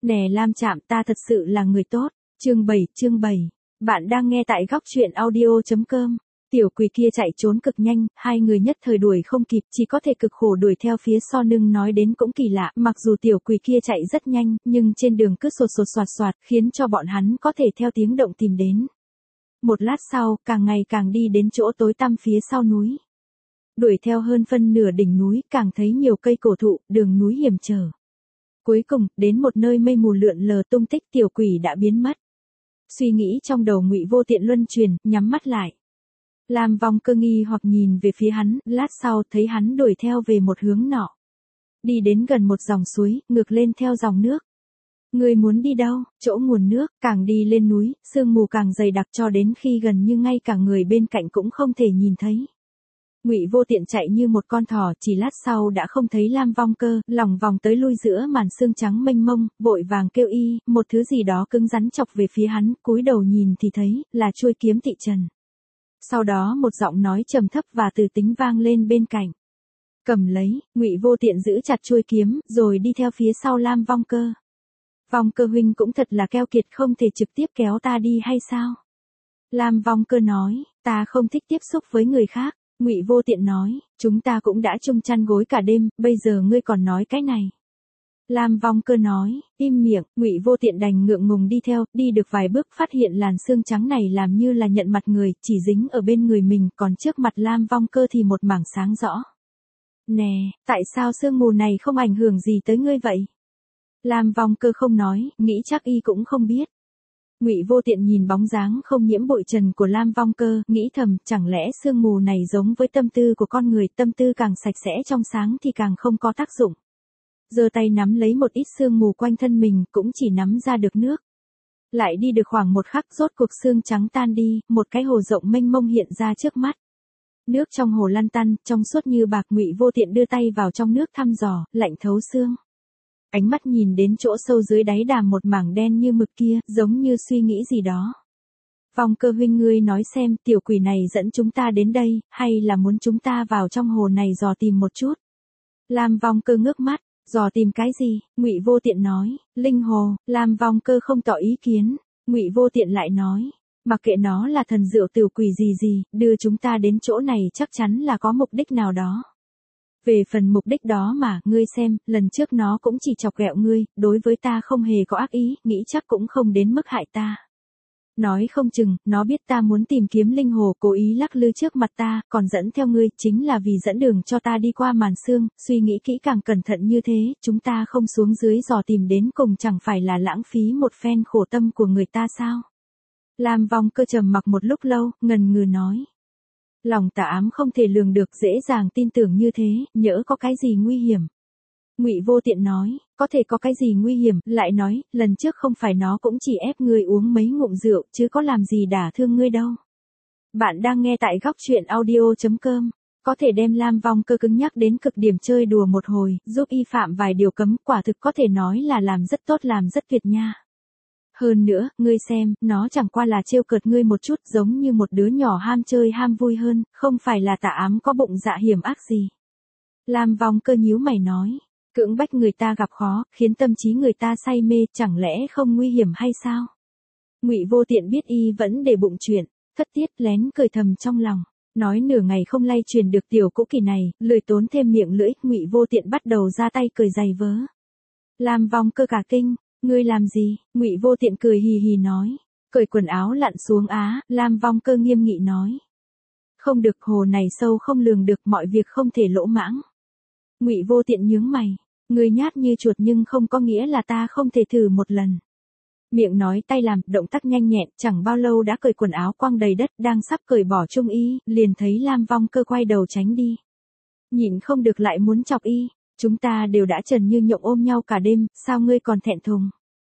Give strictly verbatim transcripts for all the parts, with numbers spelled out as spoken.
Nè Lam Trạm, ta thật sự là người tốt. Chương bảy, chương bảy. Bạn đang nghe tại góc truyện audio.com. Tiểu quỷ kia chạy trốn cực nhanh, hai người nhất thời đuổi không kịp, chỉ có thể cực khổ đuổi theo phía sau. Nương nói đến cũng kỳ lạ, mặc dù tiểu quỷ kia chạy rất nhanh, nhưng trên đường cứ sột sột soạt soạt, khiến cho bọn hắn có thể theo tiếng động tìm đến. Một lát sau, càng ngày càng đi đến chỗ tối tăm phía sau núi. Đuổi theo hơn phân nửa đỉnh núi, càng thấy nhiều cây cổ thụ, đường núi hiểm trở. Cuối cùng, đến một nơi mây mù lượn lờ, tung tích tiểu quỷ đã biến mất. Suy nghĩ trong đầu Ngụy Vô Tiện luân chuyển, nhắm mắt lại. Lam Vong Cơ nghi hoặc nhìn về phía hắn, lát sau thấy hắn đuổi theo về một hướng nọ. Đi đến gần một dòng suối, ngược lên theo dòng nước. Ngươi muốn đi đâu? Chỗ nguồn nước, càng đi lên núi, sương mù càng dày đặc cho đến khi gần như ngay cả người bên cạnh cũng không thể nhìn thấy. Ngụy Vô Tiện chạy như một con thỏ, chỉ lát sau đã không thấy Lam Vong Cơ, lòng vòng tới lui giữa màn sương trắng mênh mông, vội vàng kêu y, một thứ gì đó cứng rắn chọc về phía hắn, cúi đầu nhìn thì thấy là chuôi kiếm tị trần. Sau đó một giọng nói trầm thấp và từ tính vang lên bên cạnh. Cầm lấy, Ngụy Vô Tiện giữ chặt chuôi kiếm, rồi đi theo phía sau Lam Vong Cơ. Vong Cơ huynh cũng thật là keo kiệt, không thể trực tiếp kéo ta đi hay sao? Lam Vong Cơ nói, ta không thích tiếp xúc với người khác. Ngụy Vô Tiện nói, chúng ta cũng đã chung chăn gối cả đêm, bây giờ ngươi còn nói cái này. Lam Vong Cơ nói, im miệng. Ngụy Vô Tiện đành ngượng ngùng đi theo, đi được vài bước phát hiện làn sương trắng này làm như là nhận mặt người, chỉ dính ở bên người mình, còn trước mặt Lam Vong Cơ thì một mảng sáng rõ. Nè, tại sao sương mù này không ảnh hưởng gì tới ngươi vậy? Lam Vong Cơ không nói, nghĩ chắc y cũng không biết. Ngụy Vô Tiện nhìn bóng dáng không nhiễm bụi trần của Lam Vong Cơ, nghĩ thầm, chẳng lẽ sương mù này giống với tâm tư của con người, tâm tư càng sạch sẽ trong sáng thì càng không có tác dụng. Giơ tay nắm lấy một ít sương mù quanh thân mình, cũng chỉ nắm ra được nước. Lại đi được khoảng một khắc, rốt cuộc sương trắng tan đi, một cái hồ rộng mênh mông hiện ra trước mắt. Nước trong hồ lăn tăn, trong suốt như bạc. Ngụy Vô Tiện đưa tay vào trong nước thăm dò, lạnh thấu xương. Ánh mắt nhìn đến chỗ sâu dưới đáy đàm một mảng đen như mực kia, giống như suy nghĩ gì đó. Vong Cơ huynh, ngươi nói xem, tiểu quỷ này dẫn chúng ta đến đây, hay là muốn chúng ta vào trong hồ này dò tìm một chút? Lam Vong Cơ ngước mắt, dò tìm cái gì? Ngụy Vô Tiện nói, linh hồ. Lam Vong Cơ không tỏ ý kiến. Ngụy Vô Tiện lại nói, mặc kệ nó là thần diệu tiểu quỷ gì gì, đưa chúng ta đến chỗ này chắc chắn là có mục đích nào đó. Về phần mục đích đó mà, ngươi xem, lần trước nó cũng chỉ chọc ghẹo ngươi, đối với ta không hề có ác ý, nghĩ chắc cũng không đến mức hại ta. Nói không chừng, nó biết ta muốn tìm kiếm linh hồ, cố ý lắc lư trước mặt ta, còn dẫn theo ngươi, chính là vì dẫn đường cho ta đi qua màn sương, suy nghĩ kỹ càng cẩn thận như thế, chúng ta không xuống dưới dò tìm đến cùng chẳng phải là lãng phí một phen khổ tâm của người ta sao? Lam Vong Cơ trầm mặc một lúc lâu, ngần ngừ nói. Lòng tà ám không thể lường được, dễ dàng tin tưởng như thế, nhỡ có cái gì nguy hiểm. Ngụy Vô Tiện nói, có thể có cái gì nguy hiểm, lại nói, lần trước không phải nó cũng chỉ ép ngươi uống mấy ngụm rượu, chứ có làm gì đả thương ngươi đâu. Bạn đang nghe tại góc truyện audio.com, có thể đem Lam Vong Cơ cứng nhắc đến cực điểm chơi đùa một hồi, giúp y phạm vài điều cấm, quả thực có thể nói là làm rất tốt, làm rất tuyệt nha. Hơn nữa, ngươi xem, nó chẳng qua là trêu cợt ngươi một chút, giống như một đứa nhỏ ham chơi ham vui hơn, không phải là tà ám có bụng dạ hiểm ác gì. Lam Vong Cơ nhíu mày nói, cưỡng bách người ta gặp khó, khiến tâm trí người ta say mê, chẳng lẽ không nguy hiểm hay sao? Ngụy Vô Tiện biết y vẫn để bụng chuyện, thất tiết lén cười thầm trong lòng, nói nửa ngày không lay truyền được tiểu cũ kỳ này, lười tốn thêm miệng lưỡi. Ngụy Vô Tiện bắt đầu ra tay cười giày vớ. Lam Vong Cơ cả kinh. Ngươi làm gì? Ngụy Vô Tiện cười hì hì nói, cởi quần áo lặn xuống á. Lam Vong Cơ nghiêm nghị nói, không được, hồ này sâu không lường được, mọi việc không thể lỗ mãng. Ngụy Vô Tiện nhướng mày, ngươi nhát như chuột nhưng không có nghĩa là ta không thể thử một lần. Miệng nói tay làm, động tác nhanh nhẹn, chẳng bao lâu đã cởi quần áo quăng đầy đất, đang sắp cởi bỏ trung y, liền thấy Lam Vong Cơ quay đầu tránh đi. Nhịn không được lại muốn chọc y. Chúng ta đều đã trần như nhộng ôm nhau cả đêm, sao ngươi còn thẹn thùng?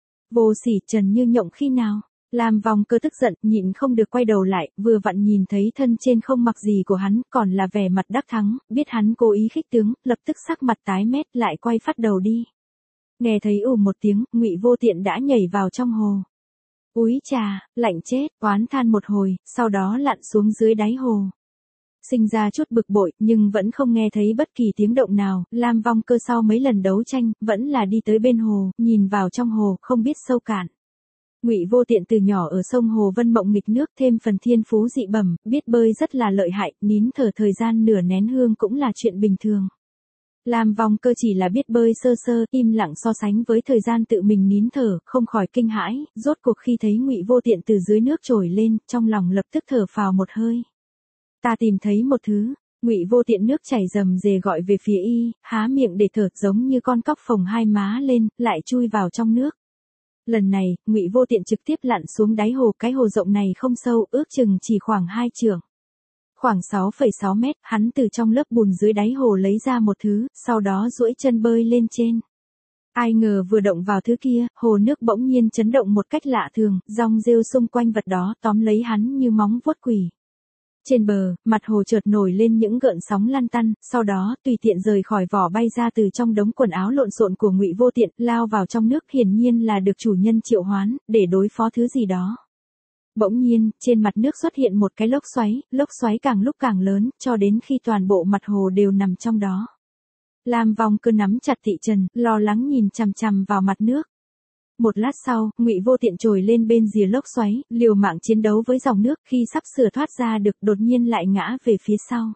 Vô sỉ, trần như nhộng khi nào? Lam Vong Cơ tức giận, nhịn không được quay đầu lại, vừa vặn nhìn thấy thân trên không mặc gì của hắn, còn là vẻ mặt đắc thắng, biết hắn cố ý khích tướng, lập tức sắc mặt tái mét, lại quay phát đầu đi. Nghe thấy ù một tiếng, Ngụy Vô Tiện đã nhảy vào trong hồ. Úi chà, lạnh chết, oán than một hồi, sau đó lặn xuống dưới đáy hồ. sinh ra chút bực bội, nhưng vẫn không nghe thấy bất kỳ tiếng động nào. Lam Vong Cơ sau mấy lần đấu tranh, vẫn là đi tới bên hồ, nhìn vào trong hồ, không biết sâu cạn. Ngụy Vô Tiện từ nhỏ ở sông Hồ Vân Mộng nghịch nước, thêm phần thiên phú dị bẩm, biết bơi rất là lợi hại, nín thở thời gian nửa nén hương cũng là chuyện bình thường. Lam Vong Cơ chỉ là biết bơi sơ sơ, im lặng so sánh với thời gian tự mình nín thở, không khỏi kinh hãi, rốt cuộc khi thấy Ngụy Vô Tiện từ dưới nước trồi lên, trong lòng lập tức thở phào một hơi. Ta tìm thấy một thứ. Ngụy Vô Tiện nước chảy rầm rề gọi về phía y, há miệng để thở, giống như con cóc phồng hai má lên, lại chui vào trong nước. Lần này, Ngụy Vô Tiện trực tiếp lặn xuống đáy hồ, cái hồ rộng này không sâu, ước chừng chỉ khoảng hai trượng. Khoảng sáu phẩy sáu mét, hắn từ trong lớp bùn dưới đáy hồ lấy ra một thứ, sau đó duỗi chân bơi lên trên. Ai ngờ vừa động vào thứ kia, hồ nước bỗng nhiên chấn động một cách lạ thường, rong rêu xung quanh vật đó tóm lấy hắn như móng vuốt quỷ. Trên bờ, mặt hồ chợt nổi lên những gợn sóng lăn tăn, sau đó tùy tiện rời khỏi vỏ bay ra từ trong đống quần áo lộn xộn của Ngụy Vô Tiện, lao vào trong nước, hiển nhiên là được chủ nhân triệu hoán, để đối phó thứ gì đó. Bỗng nhiên, trên mặt nước xuất hiện một cái lốc xoáy, lốc xoáy càng lúc càng lớn, cho đến khi toàn bộ mặt hồ đều nằm trong đó. Lam Vong Cơ nắm chặt thị trần, lo lắng nhìn chằm chằm vào mặt nước. Một lát sau, Ngụy Vô Tiện trồi lên bên rìa lốc xoáy, liều mạng chiến đấu với dòng nước, khi sắp sửa thoát ra được, đột nhiên lại ngã về phía sau.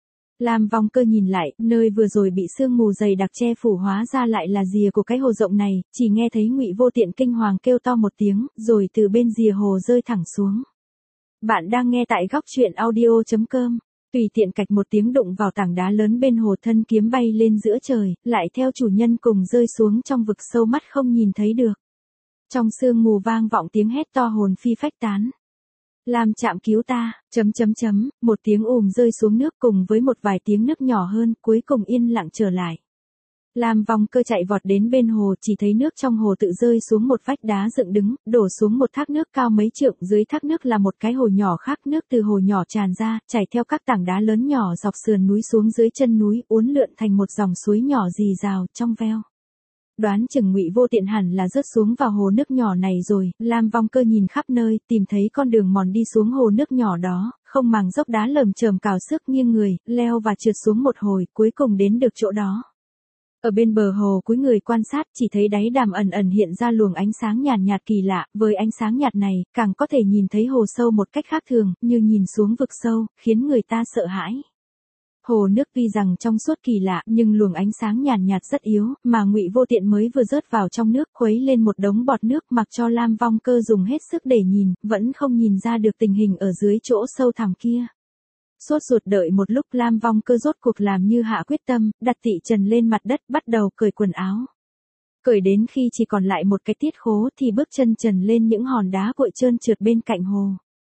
Lam Vong Cơ nhìn lại, nơi vừa rồi bị sương mù dày đặc che phủ hóa ra lại là rìa của cái hồ rộng này, chỉ nghe thấy Ngụy Vô Tiện kinh hoàng kêu to một tiếng, rồi từ bên rìa hồ rơi thẳng xuống. Bạn đang nghe tại góc truyện audio chấm com. Tùy tiện cạch một tiếng đụng vào tảng đá lớn bên hồ, thân kiếm bay lên giữa trời, lại theo chủ nhân cùng rơi xuống trong vực sâu mắt không nhìn thấy được. Trong sương mù vang vọng tiếng hét to hồn phi phách tán. Lam Trạm cứu ta, chấm chấm chấm, một tiếng ùm rơi xuống nước cùng với một vài tiếng nước nhỏ hơn, cuối cùng yên lặng trở lại. Lam Vong Cơ chạy vọt đến bên hồ, chỉ thấy nước trong hồ tự rơi xuống một vách đá dựng đứng, đổ xuống một thác nước cao mấy trượng, dưới thác nước là một cái hồ nhỏ khác, nước từ hồ nhỏ tràn ra, chảy theo các tảng đá lớn nhỏ dọc sườn núi xuống dưới chân núi, uốn lượn thành một dòng suối nhỏ rì rào, trong veo. Đoán chừng Ngụy Vô Tiện hẳn là rớt xuống vào hồ nước nhỏ này rồi. Lam Vong Cơ nhìn khắp nơi, tìm thấy con đường mòn đi xuống hồ nước nhỏ đó, không màng dốc đá lởm chởm cào sức nghiêng người, leo và trượt xuống một hồi, cuối cùng đến được chỗ đó. Ở bên bờ hồ cúi người quan sát, chỉ thấy đáy đàm ẩn ẩn hiện ra luồng ánh sáng nhàn nhạt, nhạt kỳ lạ, với ánh sáng nhạt này, càng có thể nhìn thấy hồ sâu một cách khác thường, như nhìn xuống vực sâu, khiến người ta sợ hãi. Hồ nước tuy rằng trong suốt kỳ lạ, nhưng luồng ánh sáng nhàn nhạt, nhạt rất yếu, mà Ngụy Vô Tiện mới vừa rớt vào trong nước, khuấy lên một đống bọt nước, mặc cho Lam Vong Cơ dùng hết sức để nhìn, vẫn không nhìn ra được tình hình ở dưới chỗ sâu thẳm kia. Sốt ruột đợi một lúc, Lam Vong Cơ rốt cuộc làm như hạ quyết tâm, đặt thị trần lên mặt đất, bắt đầu cởi quần áo. Cởi đến khi chỉ còn lại một cái tiết khố thì bước chân trần lên những hòn đá cuội trơn trượt bên cạnh hồ.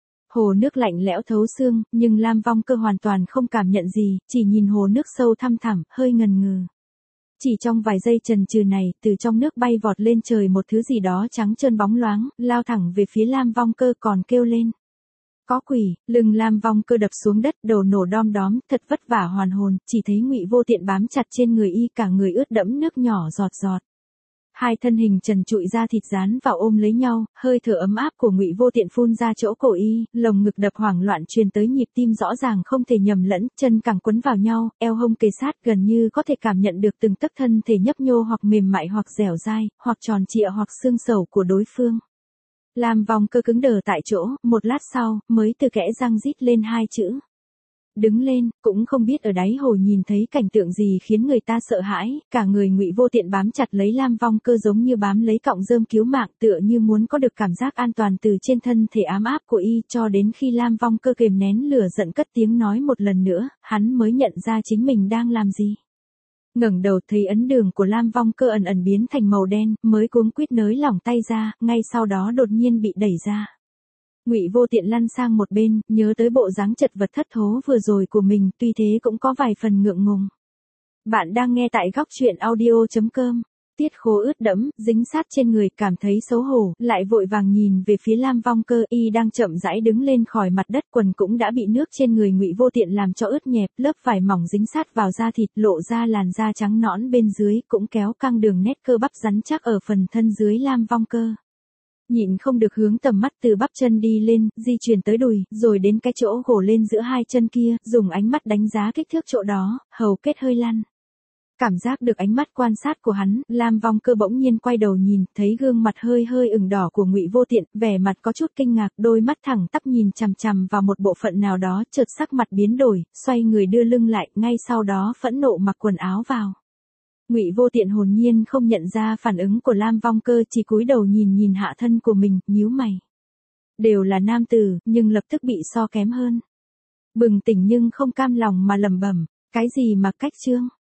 Hồ nước lạnh lẽo thấu xương, nhưng Lam Vong Cơ hoàn toàn không cảm nhận gì, chỉ nhìn hồ nước sâu thăm thẳm, hơi ngần ngừ. Chỉ trong vài giây chần chừ này, từ trong nước bay vọt lên trời một thứ gì đó trắng trơn bóng loáng, lao thẳng về phía Lam Vong Cơ, còn kêu lên. Có quỷ. Lưng Lam Vong Cơ đập xuống đất, đầu nổ đom đóm, thật vất vả hoàn hồn, chỉ thấy Ngụy Vô Tiện bám chặt trên người y, cả người ướt đẫm nước nhỏ giọt giọt. Hai thân hình trần trụi da thịt dán vào ôm lấy nhau, hơi thở ấm áp của Ngụy Vô Tiện phun ra chỗ cổ y, lồng ngực đập hoảng loạn truyền tới nhịp tim rõ ràng không thể nhầm lẫn, chân càng quấn vào nhau, eo hông kề sát, gần như có thể cảm nhận được từng tấc thân thể nhấp nhô hoặc mềm mại hoặc dẻo dai, hoặc tròn trịa hoặc xương sầu của đối phương. Lam Vong Cơ cứng đờ tại chỗ, một lát sau, mới từ kẽ răng rít lên hai chữ. Đứng lên, cũng không biết ở đáy hồ nhìn thấy cảnh tượng gì khiến người ta sợ hãi, cả người Ngụy Vô Tiện bám chặt lấy Lam Vong Cơ giống như bám lấy cọng rơm cứu mạng, tựa như muốn có được cảm giác an toàn từ trên thân thể ám áp của y, cho đến khi Lam Vong Cơ kìm nén lửa giận cất tiếng nói một lần nữa, hắn mới nhận ra chính mình đang làm gì. Ngẩng đầu thấy ấn đường của Lam Vong Cơ ẩn ẩn biến thành màu đen, mới cuống quýt nới lỏng tay ra, ngay sau đó đột nhiên bị đẩy ra. Ngụy Vô Tiện lăn sang một bên, nhớ tới bộ dáng chật vật thất thố vừa rồi của mình, tuy thế cũng có vài phần ngượng ngùng. Bạn đang nghe tại góc truyện audio chấm com. Tiết khố ướt đẫm, dính sát trên người, cảm thấy xấu hổ, lại vội vàng nhìn về phía Lam Vong Cơ, y đang chậm rãi đứng lên khỏi mặt đất, quần cũng đã bị nước trên người Ngụy Vô Tiện làm cho ướt nhẹp, lớp vải mỏng dính sát vào da thịt, lộ ra làn da trắng nõn bên dưới, cũng kéo căng đường nét cơ bắp rắn chắc ở phần thân dưới Lam Vong Cơ. Nhịn không được hướng tầm mắt từ bắp chân đi lên, di chuyển tới đùi, rồi đến cái chỗ gồ lên giữa hai chân kia, dùng ánh mắt đánh giá kích thước chỗ đó, hầu kết hơi lăn. Cảm giác được ánh mắt quan sát của hắn, Lam Vong Cơ bỗng nhiên quay đầu nhìn, thấy gương mặt hơi hơi ửng đỏ của Ngụy Vô Tiện, vẻ mặt có chút kinh ngạc, đôi mắt thẳng tắp nhìn chằm chằm vào một bộ phận nào đó, chợt sắc mặt biến đổi, xoay người đưa lưng lại, ngay sau đó phẫn nộ mặc quần áo vào. Ngụy Vô Tiện hồn nhiên không nhận ra phản ứng của Lam Vong Cơ, chỉ cúi đầu nhìn nhìn hạ thân của mình, nhíu mày. Đều là nam tử, nhưng lập tức bị so kém hơn. Bừng tỉnh nhưng không cam lòng mà lẩm bẩm, cái gì mà cách trương?